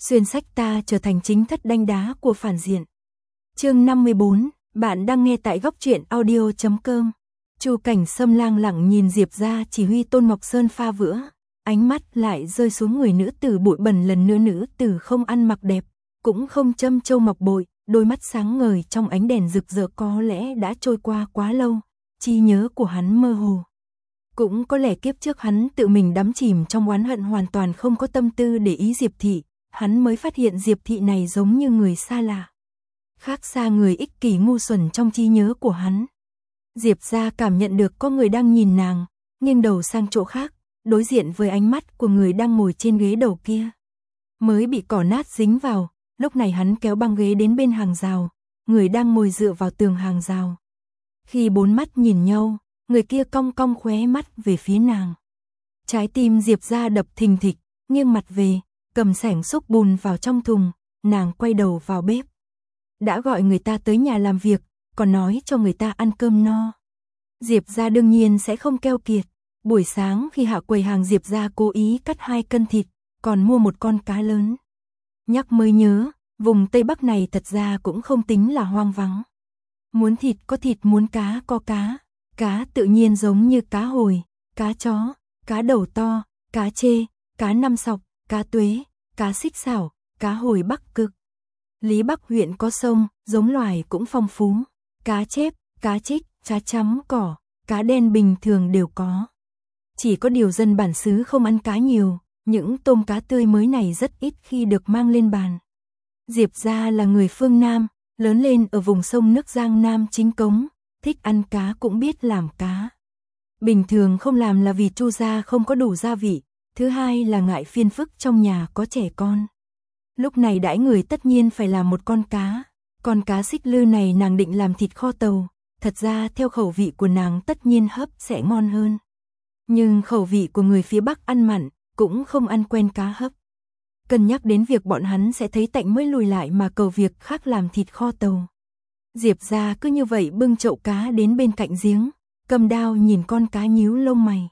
xuyên sách ta trở thành chính thất đanh đá của phản diện. Chương 54, bạn đang nghe tại góc truyện audio.com. Chu Cảnh Sâm lang lặng nhìn Diệp Gia chỉ huy Tôn Ngọc Sơn pha vữa, ánh mắt lại rơi xuống người nữ tử bụi bẩn lần nữa. Nữ tử không ăn mặc đẹp, cũng không châm châu ngọc bội, đôi mắt sáng ngời trong ánh đèn rực rỡ. Có lẽ đã trôi qua quá lâu, trí nhớ của hắn mơ hồ. Cũng có lẽ kiếp trước hắn tự mình đắm chìm trong oán hận, hoàn toàn không có tâm tư để ý Diệp Thị, hắn mới phát hiện Diệp Thị này giống như người xa lạ, khác xa người ích kỷ ngu xuẩn trong trí nhớ của hắn. Diệp Gia cảm nhận được có người đang nhìn nàng, nghiêng đầu sang chỗ khác, đối diện với ánh mắt của người đang ngồi trên ghế đầu kia. Mới bị cỏ nát dính vào, lúc này hắn kéo băng ghế đến bên hàng rào, người đang ngồi dựa vào tường hàng rào. Khi bốn mắt nhìn nhau, người kia cong cong khóe mắt về phía nàng. Trái tim Diệp Gia đập thình thịch, nghiêng mặt về, cầm xẻng xúc bùn vào trong thùng, nàng quay đầu vào bếp. Đã gọi người ta tới nhà làm việc, còn nói cho người ta ăn cơm no. Diệp Gia đương nhiên sẽ không keo kiệt. Buổi sáng khi hạ quầy hàng, Diệp Gia cố ý cắt 2 cân thịt, còn mua một con cá lớn. Nhắc mới nhớ, vùng Tây Bắc này thật ra cũng không tính là hoang vắng. Muốn thịt có thịt, muốn cá có cá. Cá tự nhiên giống như cá hồi, cá chó, cá đầu to, cá chê, cá năm sọc, cá tuế, cá xích xảo, cá hồi Bắc Cực. Lý Bắc huyện có sông, giống loài cũng phong phú. Cá chép, cá trích, cá chấm cỏ, cá đen bình thường đều có. Chỉ có điều dân bản xứ không ăn cá nhiều, những tôm cá tươi mới này rất ít khi được mang lên bàn. Diệp Gia là người phương Nam, lớn lên ở vùng sông nước Giang Nam chính cống, thích ăn cá cũng biết làm cá. Bình thường không làm là vì Chu gia không có đủ gia vị, thứ hai là ngại phiền phức trong nhà có trẻ con. Lúc này đãi người tất nhiên phải làm một con cá. Con cá xích lư này nàng định làm thịt kho tàu, thật ra theo khẩu vị của nàng tất nhiên hấp sẽ ngon hơn. Nhưng khẩu vị của người phía Bắc ăn mặn, cũng không ăn quen cá hấp. Cân nhắc đến việc bọn hắn sẽ thấy tạnh mới lùi lại mà cầu việc khác làm thịt kho tàu. Diệp Gia cứ như vậy bưng chậu cá đến bên cạnh giếng, cầm đao nhìn con cá nhíu lông mày.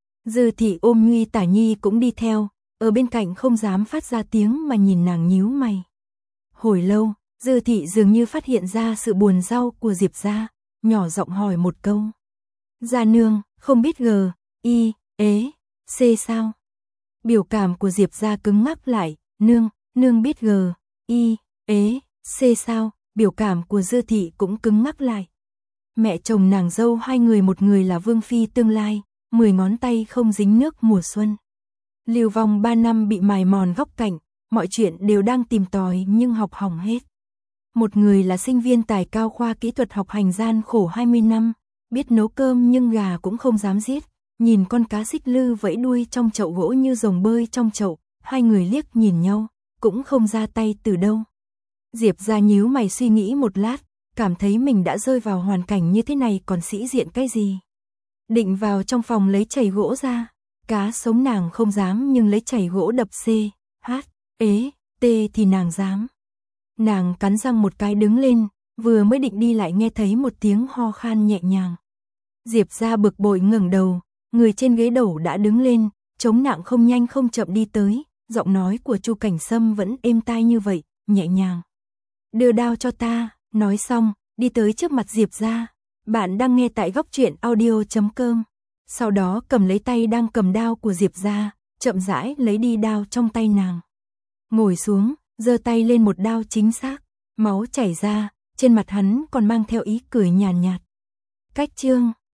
Dư Thị ôm Nguy Tả Nhi cũng đi theo, ở bên cạnh không dám phát ra tiếng mà nhìn nàng nhíu mày. Hồi lâu, Dư Thị dường như phát hiện ra sự buồn rau của Diệp Gia, nhỏ giọng hỏi một câu. Gia nương, không biết G, I, ế, C sao? Biểu cảm của Diệp Gia cứng ngắc lại, nương biết G, I, ế, C sao? Biểu cảm của Dư Thị cũng cứng ngắc lại. Mẹ chồng nàng dâu hai người, một người là vương phi tương lai, 10 ngón tay không dính nước mùa xuân. Lưu vong 3 năm bị mài mòn góc cạnh, mọi chuyện đều đang tìm tòi nhưng học hỏng hết. Một người là sinh viên tài cao khoa kỹ thuật học hành gian khổ 20 năm, biết nấu cơm nhưng gà cũng không dám giết, nhìn con cá xích lư vẫy đuôi trong chậu gỗ như rồng bơi trong chậu, hai người liếc nhìn nhau, cũng không ra tay từ đâu. Diệp Gia nhíu mày suy nghĩ một lát, cảm thấy mình đã rơi vào hoàn cảnh như thế này còn sĩ diện cái gì. Định vào trong phòng lấy chày gỗ ra, cá sống nàng không dám nhưng lấy chày gỗ đập C, H, ế, T thì nàng dám. Nàng cắn răng một cái đứng lên, vừa mới định đi lại nghe thấy một tiếng ho khan nhẹ nhàng. Diệp Gia bực bội ngẩng đầu, người trên ghế đầu đã đứng lên, chống nặng không nhanh không chậm đi tới, giọng nói của Chu Cảnh Sâm vẫn êm tai như vậy, nhẹ nhàng. Đưa đao cho ta, nói xong, đi tới trước mặt Diệp Gia. Bạn đang nghe tại góc truyện audio.com. Sau đó cầm lấy tay đang cầm đao của Diệp Gia, chậm rãi lấy đi đao trong tay nàng. Ngồi xuống, giơ tay lên một đao chính xác, máu chảy ra, trên mặt hắn còn mang theo ý cười nhàn nhạt. Cách chương